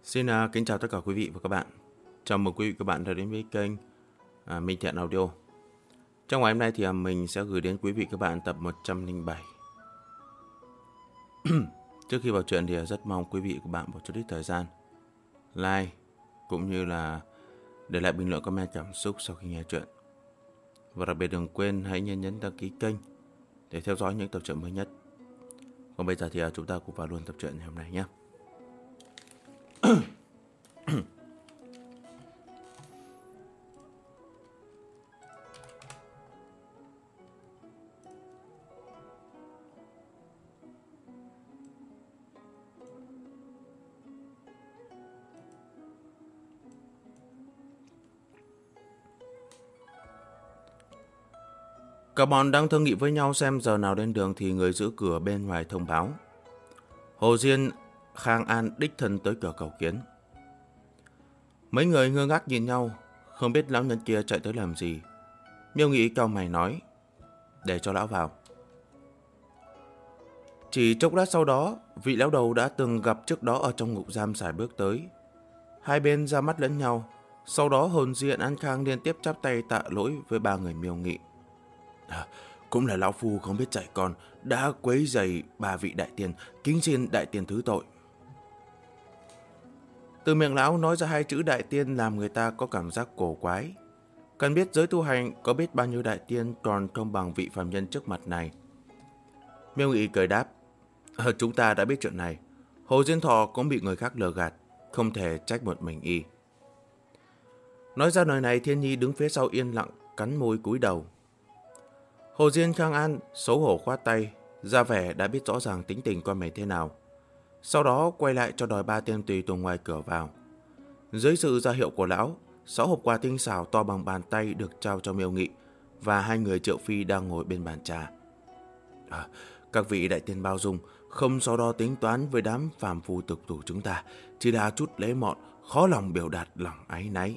Xin kính chào tất cả quý vị và các bạn. Chào mừng quý vị và các bạn đã đến với kênh Minh Thiện Audio. Trong ngày hôm nay thì mình sẽ gửi đến quý vị và các bạn tập 107. Trước khi vào chuyện thì rất mong quý vị và các bạn một chút ít thời gian like cũng như là để lại bình luận comment cảm xúc sau khi nghe chuyện. Và đặc biệt đừng quên hãy nhấn đăng ký kênh để theo dõi những tập truyện mới nhất. Còn bây giờ thì chúng ta cùng vào luôn tập truyện ngày hôm nay nhé. Cả bọn đang thương nghị với nhau xem giờ nào lên đường thì người giữ cửa bên ngoài thông báo. Hồ Diên, Khang An đích thân tới cửa cầu kiến. Mấy người ngơ ngác nhìn nhau, không biết lão nhân kia chạy tới làm gì. Miêu Nghị cau mày nói, để cho lão vào. Chỉ chốc lát sau đó, vị lão đầu đã từng gặp trước đó ở trong ngục giam sải bước tới. Hai bên ra mắt lẫn nhau, sau đó Hồn Diên An Khang liên tiếp chắp tay tạ lỗi với ba người Miêu Nghị. Cũng là lão phu không biết dạy con, đã quấy rầy ba vị đại tiên, kính xin đại tiên thứ tội. Từ miệng lão nói ra hai chữ đại tiên làm người ta có cảm giác cổ quái. Cần biết giới tu hành có biết bao nhiêu đại tiên còn không bằng vị phàm nhân trước mặt này. Miêu Nghị cười đáp, chúng ta đã biết chuyện này. Hồ Diên Thọ cũng bị người khác lừa gạt, không thể trách một mình y. Nói ra lời này, Thiên Nhi đứng phía sau yên lặng, cắn môi cúi đầu. Hồ Diên Khang An xấu hổ khoát tay, ra vẻ đã biết rõ ràng tính tình con mày thế nào. Sau đó quay lại cho đòi ba tên tùy tùng ngoài cửa vào. Dưới sự ra hiệu của lão, 6 hộp quà tinh xảo to bằng bàn tay được trao cho Miêu Nghị và hai người Triệu Phi đang ngồi bên bàn trà. Các vị đại tiên bao dung, không so đo tính toán với đám phàm phu tục tử chúng ta, chỉ là chút lễ mọn, khó lòng biểu đạt lòng áy náy.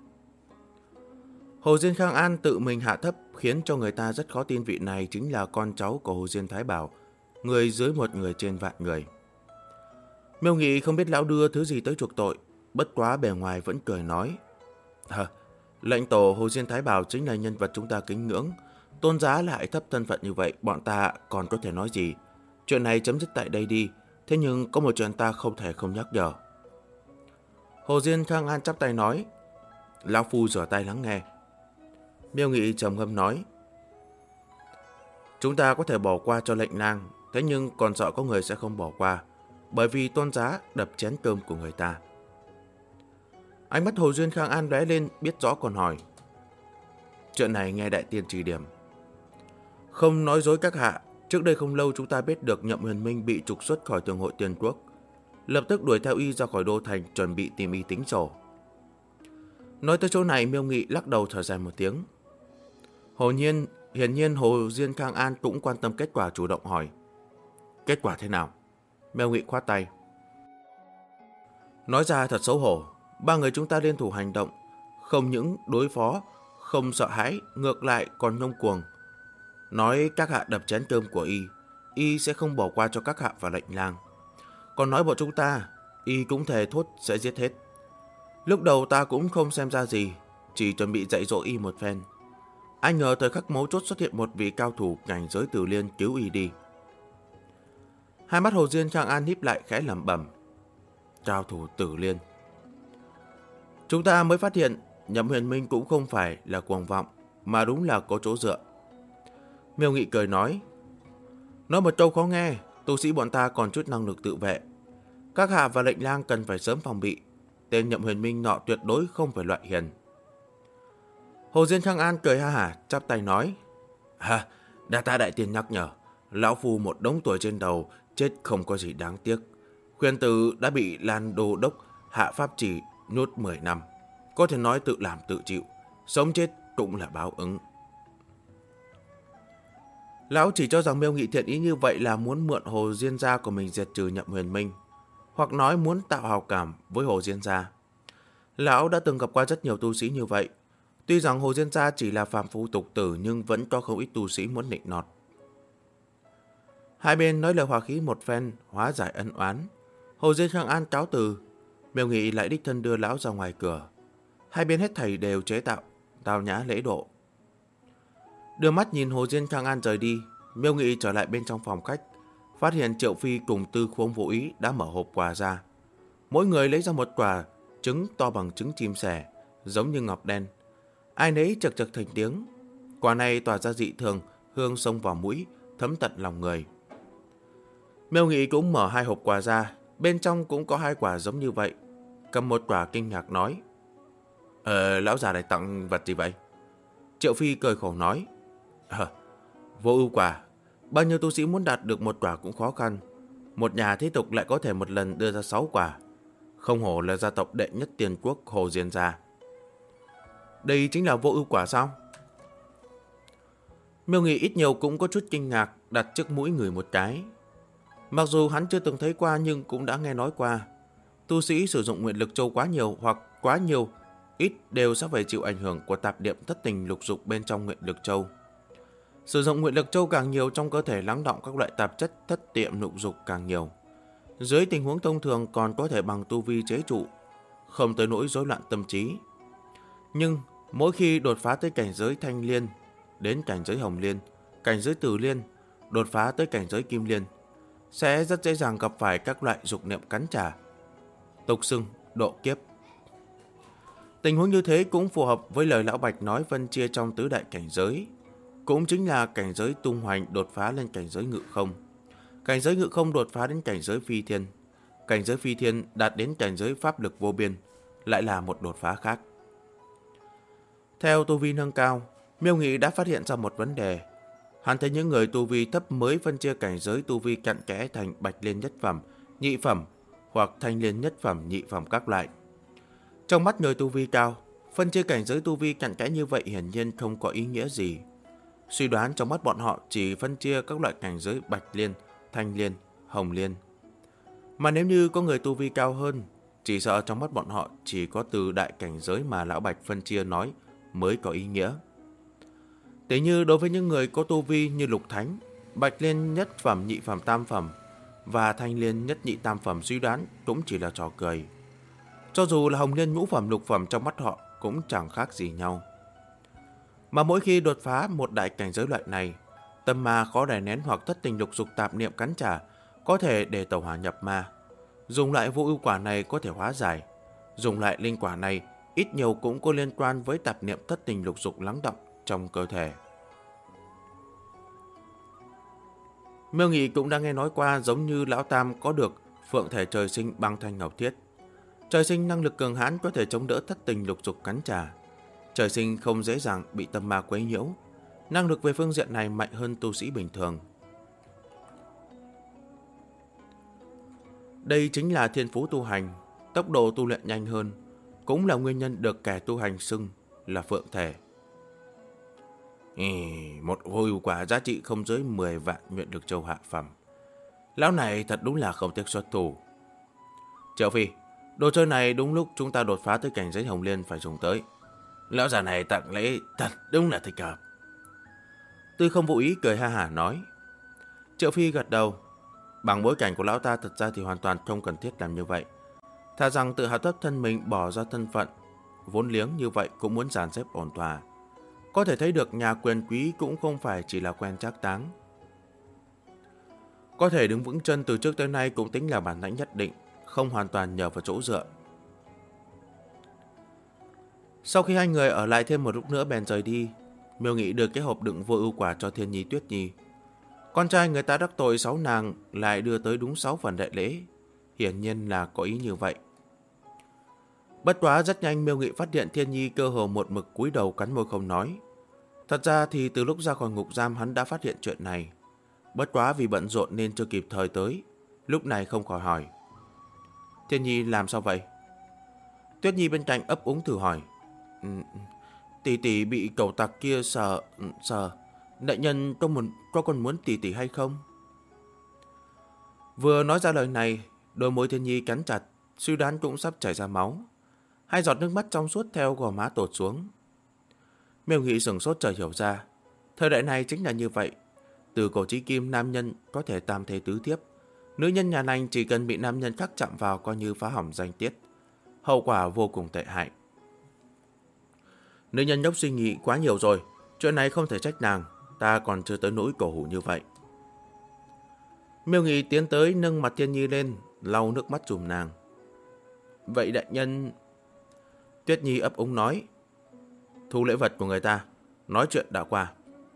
Hồ Diên Khang An tự mình hạ thấp khiến cho người ta rất khó tin vị này chính là con cháu của Hồ Diên Thái Bảo, người dưới một người trên vạn người. Miêu Nghị không biết lão đưa thứ gì tới chuộc tội, bất quá bề ngoài vẫn cười nói. Lệnh tổ Hồ Diên Thái Bảo chính là nhân vật chúng ta kính ngưỡng, tôn giá lại thấp thân phận như vậy, bọn ta còn có thể nói gì? Chuyện này chấm dứt tại đây đi, thế nhưng có một chuyện ta không thể không nhắc nhở. Hồ Diên Khang An chắp tay nói, lão phu rửa tay lắng nghe. Miêu Nghị trầm ngâm nói, chúng ta có thể bỏ qua cho lệnh lang, thế nhưng còn sợ có người sẽ không bỏ qua, bởi vì tôn giá đập chén cơm của người ta. Ánh mắt Hồ Diên Khang An lóe lên, biết rõ còn hỏi, chuyện này nghe đại tiên chỉ điểm. Không nói dối các hạ, trước đây không lâu chúng ta biết được Nhậm Huyền Minh bị trục xuất khỏi Thường hội Tiên Quốc, lập tức đuổi theo y ra khỏi đô thành chuẩn bị tìm y tính sổ. Nói tới chỗ này, Miêu Nghị lắc đầu thở dài một tiếng. Hiển nhiên Hồ Diên Khang An cũng quan tâm kết quả, chủ động hỏi, kết quả thế nào? Miêu Nghị khoát tay, nói ra thật xấu hổ, ba người chúng ta liên thủ hành động, không những đối phó, không sợ hãi, ngược lại còn ngông cuồng. Nói các hạ đập chén cơm của y sẽ không bỏ qua cho các hạ và lệnh lang. Còn nói bọn chúng ta, y cũng thề thốt sẽ giết hết. Lúc đầu ta cũng không xem ra gì, chỉ chuẩn bị dạy dỗ y một phen. Ai ngờ thời khắc mấu chốt xuất hiện một vị cao thủ cảnh giới Tử Liên cứu y đi. Hai mắt Hồ Diên Khang An híp lại khẽ lẩm bẩm, cao thủ Tử Liên. Chúng ta mới phát hiện Nhậm Huyền Minh cũng không phải là cuồng vọng, mà đúng là có chỗ dựa. Miêu Nghị cười nói một câu khó nghe, tu sĩ bọn ta còn chút năng lực tự vệ. Các hạ và lệnh lang cần phải sớm phòng bị, tên Nhậm Huyền Minh nọ tuyệt đối không phải loại hiền. Hồ Diên Khang An cười ha hả, chắp tay nói, đa tạ đại tiên nhắc nhở, lão phu một đống tuổi trên đầu, chết không có gì đáng tiếc. Khuyên tử đã bị Lan Đô Đốc hạ pháp chỉ nhốt 10 năm, có thể nói tự làm tự chịu, sống chết cũng là báo ứng. Lão chỉ cho rằng Miêu Nghị thiện ý như vậy là muốn mượn Hồ Diên gia của mình diệt trừ Nhậm Huyền Minh, hoặc nói muốn tạo hào cảm với Hồ Diên gia. Lão đã từng gặp qua rất nhiều tu sĩ như vậy. Tuy rằng Hồ Diên gia chỉ là phàm phu tục tử, nhưng vẫn có không ít tu sĩ muốn nịnh nọt. Hai bên nói lời hòa khí một phen, hóa giải ân oán. Hồ Diên Khang An cáo từ. Miêu Nghị lại đích thân đưa lão ra ngoài cửa. Hai bên hết thảy đều chế tạo, tao nhã lễ độ. Đưa mắt nhìn Hồ Diên Khang An rời đi, Miêu Nghị trở lại bên trong phòng khách, phát hiện Triệu Phi cùng Tư Khuông Vô Ý đã mở hộp quà ra. Mỗi người lấy ra một quả trứng to bằng trứng chim sẻ, giống như ngọc đen. Ai nấy chật chật thành tiếng. Quả này tỏa ra dị thường, hương xông vào mũi, thấm tận lòng người. Miêu Nghị cũng mở hai hộp quà ra, bên trong cũng có hai quả giống như vậy. Cầm một quả kinh ngạc nói: lão già này tặng vật gì vậy? Triệu Phi cười khổ nói: Vô ưu quả. Bao nhiêu tu sĩ muốn đạt được một quả cũng khó khăn. Một nhà thế tục lại có thể một lần đưa ra 6 quả. Không hổ là gia tộc đệ nhất tiền quốc Hồ Diên gia. Đây chính là vô ưu quả sao? Miêu Nghị ít nhiều cũng có chút kinh ngạc, đặt trước mũi người một cái. Mặc dù hắn chưa từng thấy qua nhưng cũng đã nghe nói qua. Tu sĩ sử dụng nguyện lực châu quá nhiều hoặc quá nhiều, ít đều sẽ phải chịu ảnh hưởng của tạp niệm thất tình lục dục bên trong nguyện lực châu. Sử dụng nguyện lực châu càng nhiều, trong cơ thể lắng đọng các loại tạp chất thất tiệm lục dục càng nhiều. Dưới tình huống thông thường còn có thể bằng tu vi chế trụ, không tới nỗi rối loạn tâm trí. Nhưng mỗi khi đột phá tới cảnh giới thanh liên, đến cảnh giới hồng liên, cảnh giới tử liên, đột phá tới cảnh giới kim liên, sẽ rất dễ dàng gặp phải các loại dục niệm cắn trả, tục xưng, độ kiếp. Tình huống như thế cũng phù hợp với lời Lão Bạch nói phân chia trong tứ đại cảnh giới, cũng chính là cảnh giới tung hoành đột phá lên cảnh giới ngự không, cảnh giới ngự không đột phá đến cảnh giới phi thiên, cảnh giới phi thiên đạt đến cảnh giới pháp lực vô biên, lại là một đột phá khác. Theo tu vi nâng cao, Miêu Nghị đã phát hiện ra một vấn đề. Hắn thấy những người tu vi thấp mới phân chia cảnh giới tu vi cặn kẽ thành bạch liên nhất phẩm, nhị phẩm hoặc thanh liên nhất phẩm, nhị phẩm các loại. Trong mắt người tu vi cao, phân chia cảnh giới tu vi cặn kẽ như vậy hiển nhiên không có ý nghĩa gì. Suy đoán trong mắt bọn họ chỉ phân chia các loại cảnh giới bạch liên, thanh liên, hồng liên. Mà nếu như có người tu vi cao hơn, chỉ sợ trong mắt bọn họ chỉ có từ đại cảnh giới mà Lão Bạch phân chia nói mới có ý nghĩa. Thế như đối với những người có tu vi như lục thánh, bạch liên nhất phẩm, nhị phẩm, tam phẩm và thanh liên nhất nhị tam phẩm, suy đoán cũng chỉ là trò cười. Cho dù là hồng liên ngũ phẩm, lục phẩm, trong mắt họ cũng chẳng khác gì nhau. Mà mỗi khi đột phá một đại cảnh giới loại này, tâm ma khó đè nén hoặc thất tình lục dục tạp niệm cắn trả, có thể để tẩu hỏa nhập ma. Dùng lại vô ưu quả này có thể hóa giải. Dùng lại linh quả này ít nhiều cũng có liên quan với tạp niệm thất tình lục dục lắng đọng trong cơ thể. Miêu Nghị cũng đã nghe nói qua, giống như Lão Tam có được phượng thể trời sinh băng thanh ngọc thiết. Trời sinh năng lực cường hãn có thể chống đỡ thất tình lục dục cắn trả. Trời sinh không dễ dàng bị tâm ma quấy nhiễu. Năng lực về phương diện này mạnh hơn tu sĩ bình thường. Đây chính là thiên phú tu hành, tốc độ tu luyện nhanh hơn, cũng là nguyên nhân được kẻ tu hành xưng là phượng thể. Một vô ưu quả giá trị không dưới 10 vạn nguyện lực châu hạ phẩm. Lão này thật đúng là không tiếc xuất thủ. Triệu Phi, đồ chơi này đúng lúc chúng ta đột phá tới cảnh giới hồng liên phải dùng tới. Lão già này tặng lễ thật đúng là thích hợp. Tư Không Vô Ý cười ha hả nói. Triệu Phi gật đầu. Bằng bối cảnh của lão ta, thật ra thì hoàn toàn không cần thiết làm như vậy. Thà rằng tự hạ thấp thân mình, bỏ ra thân phận vốn liếng như vậy cũng muốn dàn xếp ổn thỏa. Có thể thấy được nhà quyền quý cũng không phải chỉ là quen trác táng. Có thể đứng vững chân từ trước tới nay cũng tính là bản lãnh nhất định, không hoàn toàn nhờ vào chỗ dựa. Sau khi hai người ở lại thêm một lúc nữa bèn rời đi, Miêu Nghị đưa cái hộp đựng vô ưu quả cho Thiên Nhi, Tuyết Nhi. Con trai người ta đắc tội 6 nàng lại đưa tới đúng 6 phần đại lễ, hiển nhiên là có ý như vậy. Bất quá rất nhanh Miêu Nghị phát hiện Thiên Nhi cơ hồ một mực cúi đầu cắn môi không nói. Thật ra thì từ lúc ra khỏi ngục giam hắn đã phát hiện chuyện này. Bất quá vì bận rộn nên chưa kịp thời tới, lúc này không khỏi hỏi. Thiên Nhi làm sao vậy? Tuyết Nhi bên cạnh ấp úng thử hỏi. Tỷ tỷ bị cẩu tặc kia sờ. Đại nhân có còn muốn tỷ tỷ hay không? Vừa nói ra lời này, đôi môi Thiên Nhi cắn chặt, suy đoán cũng sắp chảy ra máu. Hai giọt nước mắt trong suốt theo gò má tột xuống. Miêu Nghị sửng sốt chợt hiểu ra, thời đại này chính là như vậy. Từ cổ chí kim, nam nhân có thể tam thế tứ thiếp. Nữ nhân nhà Nành chỉ cần bị nam nhân khác chạm vào coi như phá hỏng danh tiết. hậu quả vô cùng tệ hại. Nữ nhân nhóc suy nghĩ quá nhiều rồi, chuyện này không thể trách nàng, ta còn chưa tới nỗi cổ hủ như vậy. Miêu Nghị tiến tới nâng mặt Thiên Nhi lên, lau nước mắt chùm nàng. Vậy đại nhân... Tuyết Nhi ấp úng nói. Thu lễ vật của người ta, nói chuyện đã qua.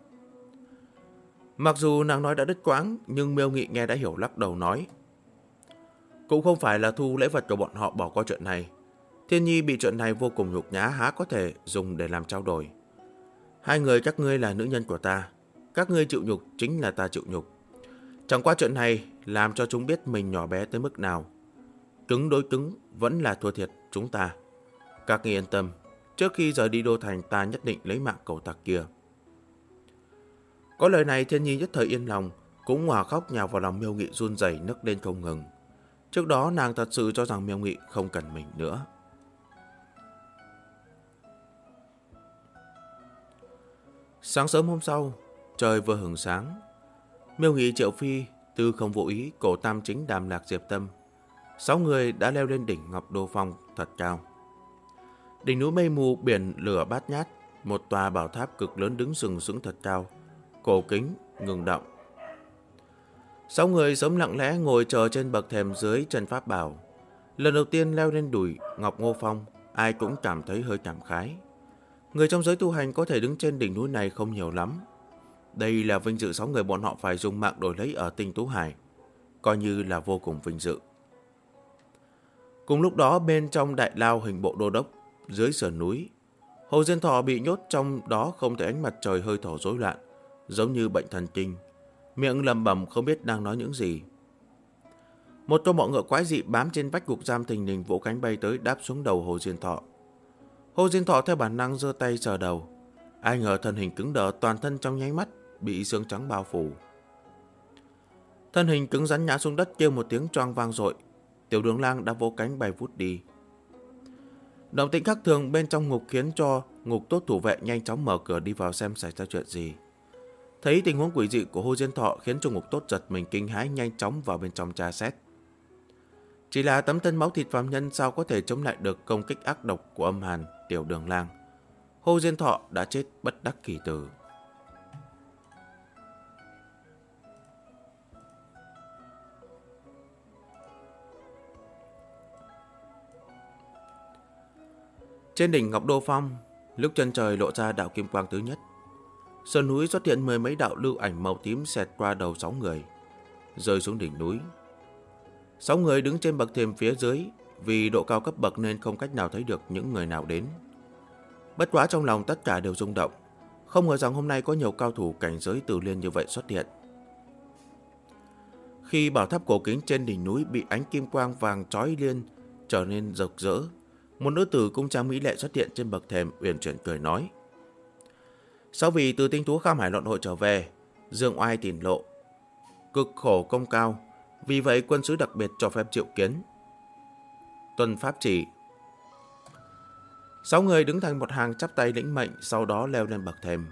Mặc dù nàng nói đã đứt quãng, nhưng Miêu Nghị nghe đã hiểu lắc đầu nói. Cũng không phải là thu lễ vật của bọn họ bỏ qua chuyện này. Thiên Nhi bị chuyện này vô cùng nhục nhã, há có thể dùng để làm trao đổi. Hai người các ngươi là nữ nhân của ta, các ngươi chịu nhục chính là ta chịu nhục. Chẳng qua chuyện này làm cho chúng biết mình nhỏ bé tới mức nào. Cứng đối cứng vẫn là thua thiệt chúng ta. Các ngươi yên tâm, trước khi rời đi đô thành ta nhất định lấy mạng cẩu tặc kia. Có lời này Thiên Nhi nhất thời yên lòng, cũng hòa khóc nhào vào lòng Miêu Nghị run rẩy nức lên không ngừng. Trước đó nàng thật sự cho rằng Miêu Nghị không cần mình nữa. Sáng sớm hôm sau, trời vừa hửng sáng. Miêu Nghị, Triệu Phi, Tư Không Vô Ý, Cổ Tam Chính, Đàm Lạc, Diệp Tâm, 6 người đã leo lên đỉnh Ngọc Đô Phong thật cao. Đỉnh núi mây mù biển lửa bát nhát, một tòa bảo tháp cực lớn đứng sừng sững thật cao, cổ kính ngừng động. 6 người sớm lặng lẽ ngồi chờ trên bậc thềm dưới chân pháp bảo. Lần đầu tiên leo lên đùi Ngọc Ngô Phong, ai cũng cảm thấy hơi cảm khái. Người trong giới tu hành có thể đứng trên đỉnh núi này không nhiều lắm. Đây là vinh dự 6 người bọn họ phải dùng mạng đổi lấy ở Tinh Tú Hải, coi như là vô cùng vinh dự. Cùng lúc đó bên trong đại lao hình bộ đô đốc, dưới sườn núi, Hồ Diên Thọ bị nhốt trong đó không thể ánh mặt trời hơi thở rối loạn, giống như bệnh thần kinh, miệng lẩm bẩm không biết đang nói những gì. Một con bọ ngựa quái dị bám trên vách ngục giam thình lình vỗ cánh bay tới đáp xuống đầu Hồ Diên Thọ. Hồ Diên Thọ theo bản năng giơ tay sờ đầu, ai ngờ thân hình cứng đờ, toàn thân trong nháy mắt bị xương trắng bao phủ. Thân hình cứng rắn ngã xuống đất kêu một tiếng choang vang dội, Tiểu Đường Lang đã vỗ cánh bay vút đi. Động tĩnh khác thường bên trong ngục khiến cho ngục tốt thủ vệ nhanh chóng mở cửa đi vào xem xảy ra chuyện gì. Thấy tình huống quỷ dị của Hồ Diên Thọ khiến cho ngục tốt giật mình kinh hãi, nhanh chóng vào bên trong tra xét. Chỉ là tấm thân máu thịt phàm nhân sao có thể chống lại được công kích ác độc của âm hàn Tiểu Đường Lang. Hồ Diên Thọ đã chết bất đắc kỳ tử. Trên đỉnh Ngọc Đô Phong, lúc chân trời lộ ra đạo kim quang thứ nhất, sườn núi xuất hiện 10 mấy đạo lưu ảnh màu tím xẹt qua đầu 6 người, rơi xuống đỉnh núi. 6 người đứng trên bậc thềm phía dưới, vì độ cao cấp bậc nên không cách nào thấy được những người nào đến. Bất quá trong lòng tất cả đều rung động, không ngờ rằng hôm nay có nhiều cao thủ cảnh giới Tử Liên như vậy xuất hiện. Khi bảo tháp cổ kính trên đỉnh núi bị ánh kim quang vàng chói liên trở nên rực rỡ, một nữ tử cung trang mỹ lệ xuất hiện trên bậc thềm, uyển chuyển cười nói: Sau vì từ Tinh Tú Kham Hải luận hội trở về, dương oai tiền lộ, cực khổ công cao, vì vậy quân sứ đặc biệt cho phép triệu kiến. Tuân pháp chỉ. 6 người đứng thành một hàng chắp tay lĩnh mệnh, sau đó leo lên bậc thềm.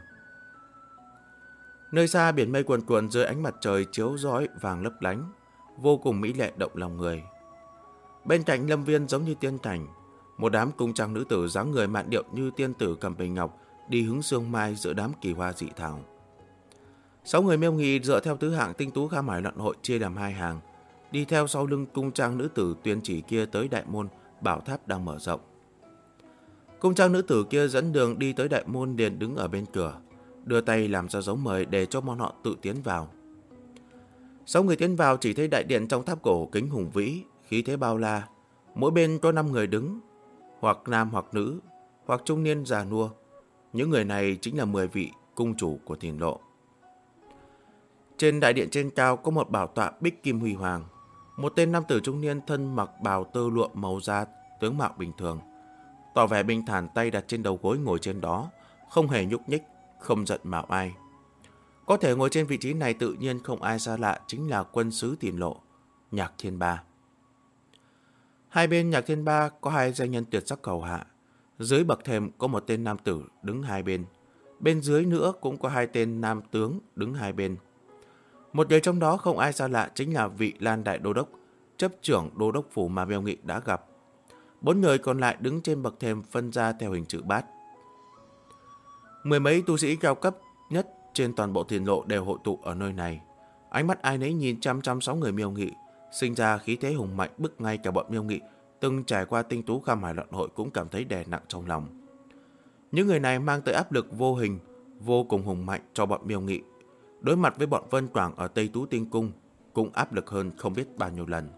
Nơi xa biển mây cuồn cuộn dưới ánh mặt trời chiếu rọi vàng lấp lánh, vô cùng mỹ lệ động lòng người. Bên cạnh lâm viên giống như tiên cảnh, một đám cung trang nữ tử dáng người mạn điệu như tiên tử cầm bình ngọc đi hứng sương mai giữa đám kỳ hoa dị thảo. 6 người Miêu Nghị dựa theo thứ hạng Tinh Tú Kham Hải luận hội chia làm 2 hàng, đi theo sau lưng cung trang nữ tử tuyên chỉ kia tới đại môn bảo tháp đang mở rộng. Cung trang nữ tử kia dẫn đường đi tới đại môn, liền đứng ở bên cửa, đưa tay làm ra dấu mời để cho bọn họ tự tiến vào. 6 người tiến vào chỉ thấy đại điện trong tháp cổ kính hùng vĩ, khí thế bao la, mỗi bên có 5 người đứng, hoặc nam hoặc nữ, hoặc trung niên già nua. Những người này chính là 10 vị cung chủ của Thiền Lộ. Trên đại điện trên cao có một bảo tọa bích kim huy hoàng. Một tên nam tử trung niên thân mặc bào tơ lụa màu da, tướng mạo bình thường, tỏ vẻ bình thản, tay đặt trên đầu gối ngồi trên đó, không hề nhúc nhích, không giận mạo ai. Có thể ngồi trên vị trí này tự nhiên không ai xa lạ, chính là quân sứ Thiền Lộ, Nhạc Thiên Ba. Hai bên Nhạc Thiên Ba có 2 danh nhân tuyệt sắc cầu hạ. Dưới bậc thềm có một tên nam tử đứng hai bên. Bên dưới nữa cũng có 2 tên nam tướng đứng hai bên. Một người trong đó không ai xa lạ, chính là vị Lan Đại Đô Đốc, chấp trưởng Đô Đốc Phủ mà Miêu Nghị đã gặp. 4 người còn lại đứng trên bậc thềm phân ra theo hình chữ bát. Mười mấy tu sĩ cao cấp nhất trên toàn bộ Thiền Lộ đều hội tụ ở nơi này. Ánh mắt ai nấy nhìn chăm chăm 6 người Miêu Nghị, sinh ra khí thế hùng mạnh bức ngay cả bọn Miêu Nghị từng trải qua tinh tú Kham Hải Luận Hội cũng cảm thấy đè nặng trong lòng. Những người này mang tới áp lực vô hình, vô cùng hùng mạnh cho bọn Miêu Nghị. Đối mặt với bọn Vân Quảng ở Tây Tú Tinh Cung cũng áp lực hơn không biết bao nhiêu lần.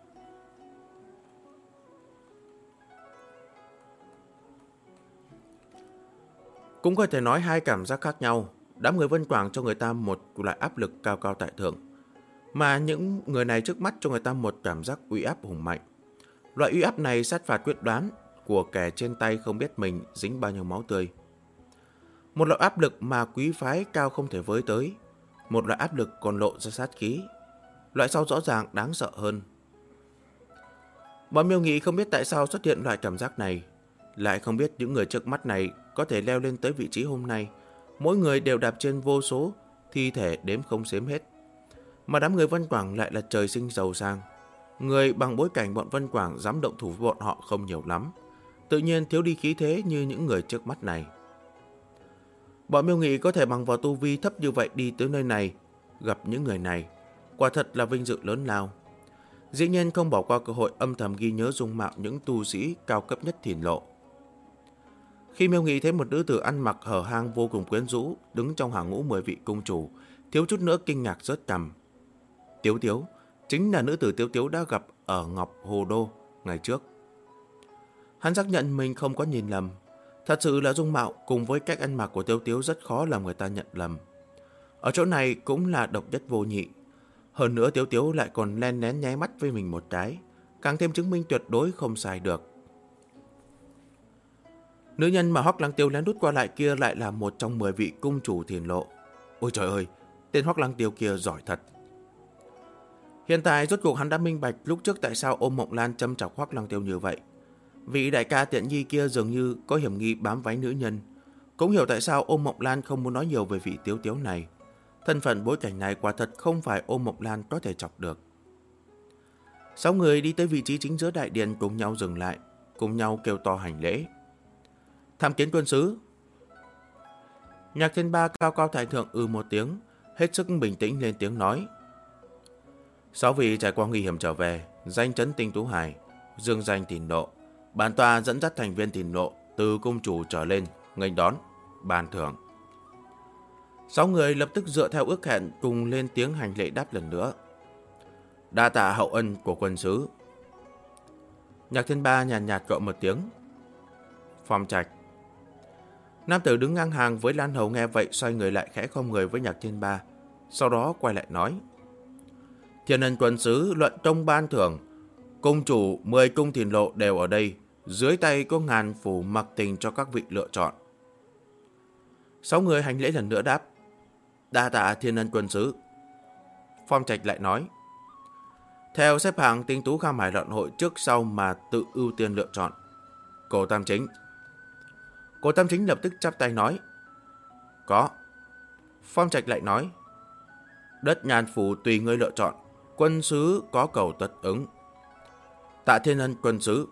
Cũng có thể nói hai cảm giác khác nhau. Đám người Vân Quảng cho người ta một loại áp lực cao cao tại thượng, mà những người này trước mắt cho người ta một cảm giác uy áp hùng mạnh. Loại uy áp này sát phạt quyết đoán của kẻ trên tay không biết mình dính bao nhiêu máu tươi. Một loại áp lực mà quý phái cao không thể với tới. Một loại áp lực còn lộ ra sát khí. Loại sau rõ ràng đáng sợ hơn. Bọn Miêu Nghị không biết tại sao xuất hiện loại cảm giác này, lại không biết những người trước mắt này có thể leo lên tới vị trí hôm nay. Mỗi người đều đạp trên vô số thi thể đếm không xếm hết. Mà đám người Vân Quảng lại là trời sinh giàu sang. Người bằng bối cảnh bọn Vân Quảng dám động thủ với bọn họ không nhiều lắm, tự nhiên thiếu đi khí thế như những người trước mắt này. Bọn Miêu Nghị có thể bằng vào tu vi thấp như vậy đi tới nơi này, gặp những người này, quả thật là vinh dự lớn lao. Dĩ nhiên không bỏ qua cơ hội âm thầm ghi nhớ dung mạo những tu sĩ cao cấp nhất Thiền Lộ. Khi Miêu Nghị thấy một nữ tử ăn mặc hở hang vô cùng quyến rũ đứng trong hàng ngũ 10 vị cung chủ, thiếu chút nữa kinh ngạc rớt cằm. Tiếu Tiếu chính là nữ tử Tiếu Tiếu đã gặp ở Ngọc Hồ Đô ngày trước. Hắn xác nhận mình không có nhìn lầm. Thật sự là dung mạo cùng với cách ăn mặc của Tiếu Tiếu rất khó làm người ta nhận lầm. Ở chỗ này cũng là độc nhất vô nhị. Hơn nữa Tiếu Tiếu lại còn len lén nháy mắt với mình một cái, càng thêm chứng minh tuyệt đối không sai được. Nữ nhân mà Hoắc Lăng Tiêu lén lút qua lại kia lại là một trong 10 vị cung chủ Thiền Lộ. Ôi trời ơi, tên Hoắc Lăng Tiêu kia giỏi thật. Hiện tại rốt cuộc hắn đã minh bạch lúc trước tại sao Ôm Mộng Lan châm chọc Hoắc Lăng Tiêu như vậy. Vị đại ca tiện nhi kia dường như có hiểm nghi bám váy nữ nhân. Cũng hiểu tại sao Ôm Mộng Lan không muốn nói nhiều về vị Tiếu Tiếu này. Thân phận bối cảnh này quả thật không phải Ôm Mộng Lan có thể chọc được. 6 người đi tới vị trí chính giữa đại điện cùng nhau dừng lại, cùng nhau kêu to hành lễ. Tham kiến quân sứ. Nhạc Thiên Ba cao cao tại thượng một tiếng, hết sức bình tĩnh lên tiếng nói. 6 vị trải qua nguy hiểm trở về, danh chấn Tinh Tú Hải, dương danh Thiền Lộ. Bản tòa dẫn dắt thành viên Thiền Lộ từ cung chủ trở lên, nghênh đón, ban thưởng. 6 người lập tức dựa theo ước hẹn cùng lên tiếng hành lễ đáp lần nữa. Đa tạ hậu ân của quân sứ. Nhạc Thiên Ba nhàn nhạt gọi một tiếng. Phong Trạch. Nam tử đứng ngang hàng với Lan Hầu nghe vậy xoay người lại khẽ khom người với Nhạc Thiên Ba, sau đó quay lại nói. Thiên ân quân sứ luận công ban thưởng, cung chủ 10 cung Thiền Lộ đều ở đây, dưới tay có ngàn phủ mặc tình cho các vị lựa chọn. 6 người hành lễ lần nữa đáp. Đa tạ Thiên ân quân sứ. Phong Trạch lại nói. Theo xếp hạng Tinh Tú Kham Hải Luận Hội trước sau mà tự ưu tiên lựa chọn. Cổ Tam Chính. Cổ Tam Chính lập tức chắp tay nói. Có. Phong Trạch lại nói. Đất ngàn phủ tùy ngươi lựa chọn, quân sứ có cầu tất ứng. Tạ Thiên ân quân sứ.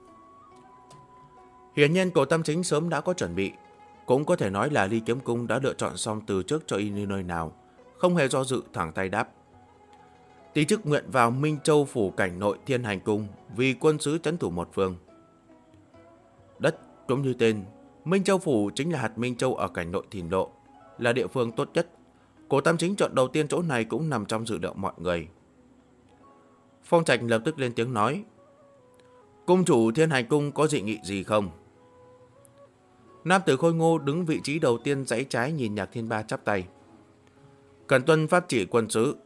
Hiển nhiên Cổ Tam Chính sớm đã có chuẩn bị. Cũng có thể nói là Ly Kiếm Cung đã lựa chọn xong từ trước cho y nơi nào, không hề do dự thẳng tay đáp. Tí chức nguyện vào Minh Châu phủ cảnh nội Thiên Hành Cung vì quân sứ trấn thủ một phương. Đất cũng như tên, Minh Châu phủ chính là hạt Minh Châu ở cảnh nội Thiền Lộ, là địa phương tốt nhất. Cổ Tam Chính chọn đầu tiên chỗ này cũng nằm trong dự liệu mọi người. Phong Trạch lập tức lên tiếng nói. Cung chủ Thiên Hành Cung có dị nghị gì không? Nam tử khôi ngô đứng vị trí đầu tiên dãy trái nhìn Nhạc Thiên Ba chắp tay. Cần tuân pháp chỉ quân sứ.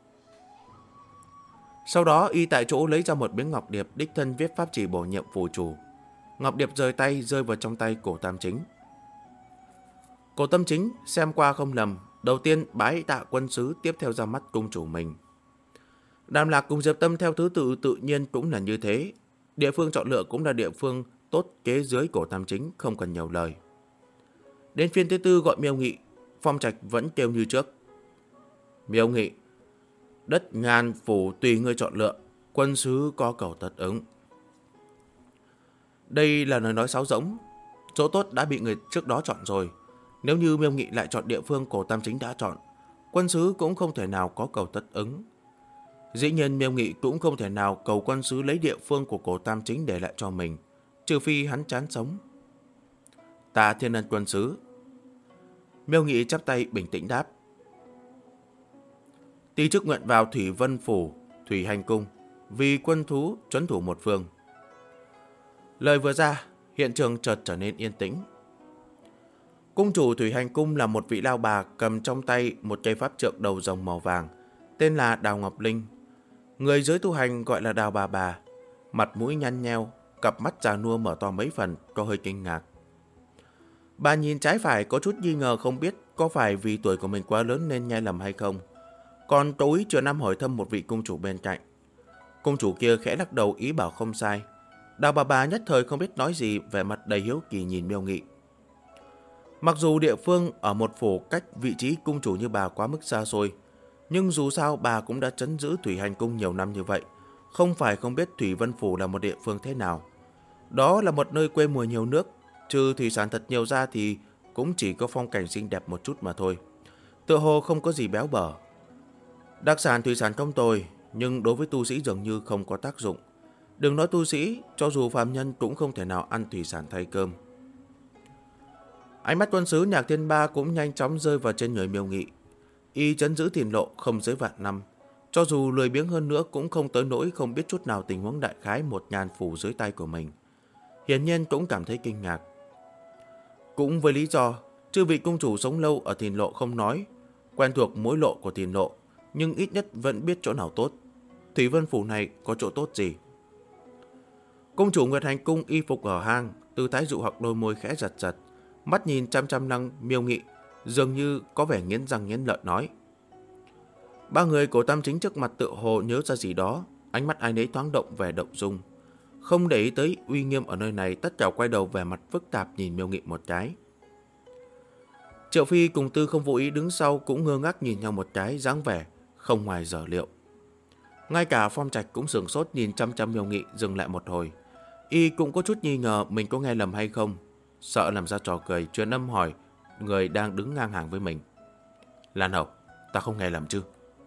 Sau đó y tại chỗ lấy ra một miếng ngọc điệp đích thân viết pháp chỉ bổ nhiệm phù chủ. Ngọc điệp rời tay rơi vào trong tay Cổ Tam Chính. Cổ Tam Chính xem qua không lầm, đầu tiên bái tạ quân sứ, tiếp theo ra mắt cung chủ mình. Đàm Lạc cùng Diệp Tâm theo thứ tự tự nhiên cũng là như thế. Địa phương chọn lựa cũng là địa phương tốt kế dưới Cổ Tam Chính, không cần nhiều lời. Đến phiên thứ tư gọi Miêu Nghị, Phong Trạch vẫn kêu như trước. Miêu Nghị. Đất ngàn phủ tùy ngươi chọn lựa, quân sứ có cầu tất ứng. Đây là lời nói sáo rỗng. Chỗ tốt đã bị người trước đó chọn rồi. Nếu như Miêu Nghị lại chọn địa phương Cổ Tam Chính đã chọn, quân sứ cũng không thể nào có cầu tất ứng. Dĩ nhiên Miêu Nghị cũng không thể nào cầu quân sứ lấy địa phương của Cổ Tam Chính để lại cho mình, trừ phi hắn chán sống. Tạ Thiên Ân quân sứ. Miêu Nghị chắp tay bình tĩnh đáp. Ti chức nguyện vào Thủy Vân Phủ, Thủy Hành Cung, vì quân thú trấn thủ một phương. Lời vừa ra, hiện trường chợt trở nên yên tĩnh. Cung chủ Thủy Hành Cung là một vị lao bà cầm trong tay một cây pháp trượng đầu rồng màu vàng, tên là Đào Ngọc Linh. Người giới tu hành gọi là Đào bà, mặt mũi nhăn nheo, cặp mắt già nua mở to mấy phần, có hơi kinh ngạc. Bà nhìn trái phải có chút nghi ngờ, không biết có phải vì tuổi của mình quá lớn nên nghe lầm hay không. Còn tối chưa năm hỏi thăm một vị cung chủ bên cạnh. Cung chủ kia khẽ lắc đầu ý bảo không sai. Đào bà nhất thời không biết nói gì, vẻ mặt đầy hiếu kỳ nhìn Miêu Nghị. Mặc dù địa phương ở một phủ cách vị trí cung chủ như bà quá mức xa xôi, nhưng dù sao bà cũng đã trấn giữ Thủy Hành Cung nhiều năm như vậy, không phải không biết Thủy Vân Phủ là một địa phương thế nào. Đó là một nơi quê mùa nhiều nước, trừ thủy sản thật nhiều ra thì cũng chỉ có phong cảnh xinh đẹp một chút mà thôi. Tựa hồ không có gì béo bở. Đặc sản thủy sản không tồi, nhưng đối với tu sĩ dường như không có tác dụng. Đừng nói tu sĩ, cho dù phàm nhân cũng không thể nào ăn thủy sản thay cơm. Ánh mắt quân sứ Nhạc Thiên Ba cũng nhanh chóng rơi vào trên người Miêu Nghị. Y trấn giữ tiền lộ không dưới vạn năm, cho dù lười biếng hơn nữa cũng không tới nỗi không biết chút nào tình huống đại khái 1000 phủ dưới tay của mình. Hiển nhiên cũng cảm thấy kinh ngạc. Cũng với lý do, chư vị cung chủ sống lâu ở tiền lộ không nói, quen thuộc mỗi lộ của tiền lộ, nhưng ít nhất vẫn biết chỗ nào tốt. Thủy Vân Phủ này có chỗ tốt gì? Cung chủ Nguyệt Hành Cung y phục ở hang, tư thái dụ hoặc đôi môi khẽ giật giật, mắt nhìn chăm chăm lăng Miêu Nghị, dường như có vẻ nghiến răng nghiến lợi nói. Ba người Cổ Tam Chính trước mặt tự hồ nhớ ra gì đó, ánh mắt ai nấy thoáng động vẻ động dung. Không để ý tới uy nghiêm ở nơi này, tất cả quay đầu vẻ mặt phức tạp nhìn Miêu Nghị một cái. Triệu Phi cùng Tư Không Vô Ý đứng sau cũng ngơ ngác nhìn nhau một cái, dáng vẻ không ngoài dở liệu. Ngay cả Phong Trạch cũng sửng sốt nhìn chăm chăm Miêu Nghị, dừng lại một hồi. Y cũng có chút nghi ngờ mình có nghe lầm hay không, sợ làm ra trò cười, truyền âm hỏi người đang đứng ngang hàng với mình. Lan Hầu, ta không nghe lầm chứ?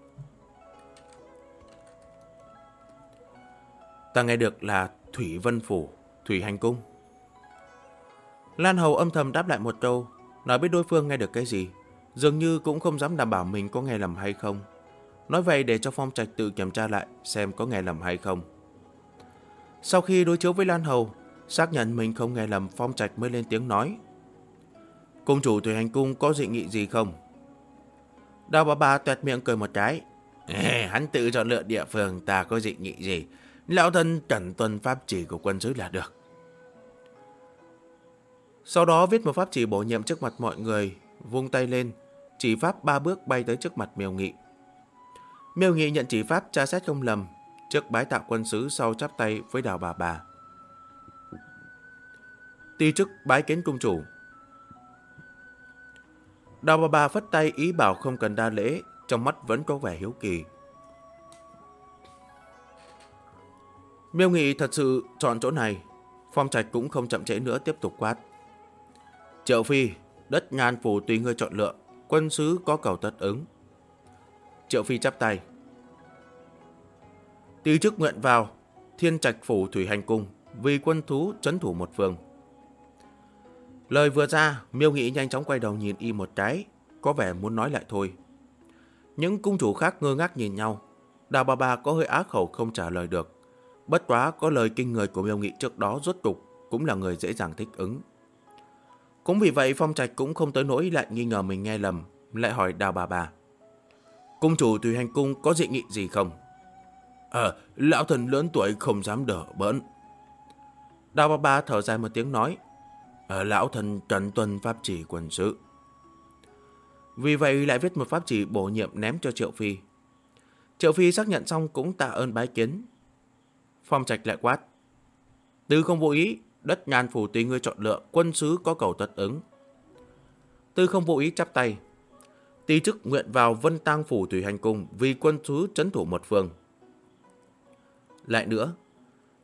Ta nghe được là Thủy Vân Phủ, Thủy Hành Cung. Lan Hầu âm thầm đáp lại một câu, nói biết đối phương nghe được cái gì, dường như cũng không dám đảm bảo mình có nghe lầm hay không. Nói vậy để cho Phong Trạch tự kiểm tra lại xem có nghe lầm hay không. Sau khi đối chiếu với Lan Hầu, xác nhận mình không nghe lầm, Phong Trạch mới lên tiếng nói. Cung chủ Thủy Hành Cung có dị nghị gì không? Đào bà tuét miệng cười một cái. Hắn tự chọn lựa địa phương, ta có dị nghị gì? Lão thân cần tuân pháp chỉ của quân sứ là được. Sau đó viết một pháp chỉ bổ nhiệm trước mặt mọi người, vung tay lên, chỉ pháp 3 bước bay tới trước mặt Miêu Nghị. Miêu Nghị nhận chỉ pháp tra xét không lầm, trước bái tạ quân sứ, sau chắp tay với Đào bà. Ti chức bái kiến cung chủ. Đào bà phất tay ý bảo không cần đa lễ, trong mắt vẫn có vẻ hiếu kỳ. Miêu Nghị thật sự chọn chỗ này. Phong Trạch cũng không chậm trễ nữa, tiếp tục quát. Triệu Phi, đất Ngàn Phủ tùy ngươi chọn lựa, quân sứ có cầu tất ứng. Triệu Phi chắp tay. Ti chức nguyện vào Thiên Trạch Phủ Thủy Hành Cung, vì quân thú trấn thủ một phương. Lời vừa ra, Miêu Nghị nhanh chóng quay đầu nhìn y một cái, có vẻ muốn nói lại thôi. Những cung chủ khác ngơ ngác nhìn nhau. Đào bà có hơi á khẩu không trả lời được. Bất quá có lời kinh người của Miêu Nghị trước đó, rốt cục cũng là người dễ dàng thích ứng. Cũng vì vậy Phong Trạch cũng không tới nỗi lại nghi ngờ mình nghe lầm, lại hỏi Đào bà. Cung chủ Thủy Hành Cung có dị nghị gì không? Lão thần lớn tuổi không dám đỡ bỡn. Đào bà thở dài một tiếng nói. Lão thần cần tuân pháp chỉ quân sứ. Vì vậy lại viết một pháp chỉ bổ nhiệm ném cho Triệu Phi. Triệu Phi xác nhận xong cũng tạ ơn bái kiến. Phong Trạch lại quát. Tư Không Vô Ý, đất Ngàn Phủ tùy ngươi chọn lựa, quân sứ có cầu tất ứng. Tư Không Vô Ý chắp tay. Ti chức nguyện vào Vân Tang Phủ Thủy Hành Cung, vì quân sứ trấn thủ một phương. Lại nữa,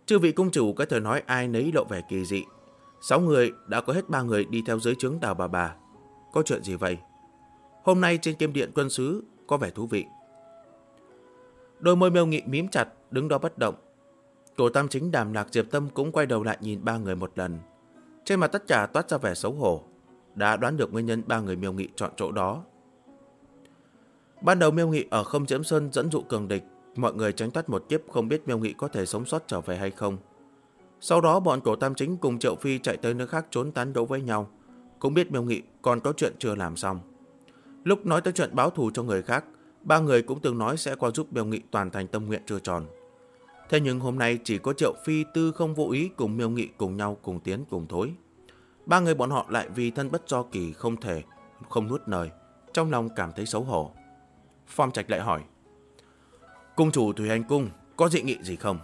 Chư vị cung chủ cái thời nói ai nấy lộ vẻ kỳ dị. 6 người đã có hết 3 người đi theo dưới trướng Đào Bà. Có chuyện gì vậy? Hôm nay trên Kim Điện Quân Sứ có vẻ thú vị. Đôi môi Miêu Nghị mím chặt, đứng đó bất động. Cổ Tam Chính, Đàm Lạc, Diệp Tâm cũng quay đầu lại nhìn 3 người một lần. Trên mặt tất cả toát ra vẻ xấu hổ. Đã đoán được nguyên nhân 3 người Miêu Nghị chọn chỗ đó. Ban đầu Miêu Nghị ở Không Diễm Sơn dẫn dụ cường địch, mọi người tránh thoát một kiếp, không biết Miêu Nghị có thể sống sót trở về hay không. Sau đó bọn Cổ Tam Chính cùng Triệu Phi chạy tới nơi khác trốn tán gẫu với nhau, cũng biết Miêu Nghị còn có chuyện chưa làm xong. Lúc nói tới chuyện báo thù cho người khác, 3 người cũng từng nói sẽ qua giúp Miêu Nghị toàn thành tâm nguyện chưa tròn. Thế nhưng hôm nay chỉ có Triệu Phi, Tư Không Vô Ý cùng Miêu Nghị cùng nhau cùng tiến cùng thối. 3 người bọn họ lại vì thân bất do kỳ không thể không nuốt lời, trong lòng cảm thấy xấu hổ. Phong Trạch lại hỏi: cung chủ Thủy Hành Cung có dị nghị gì không?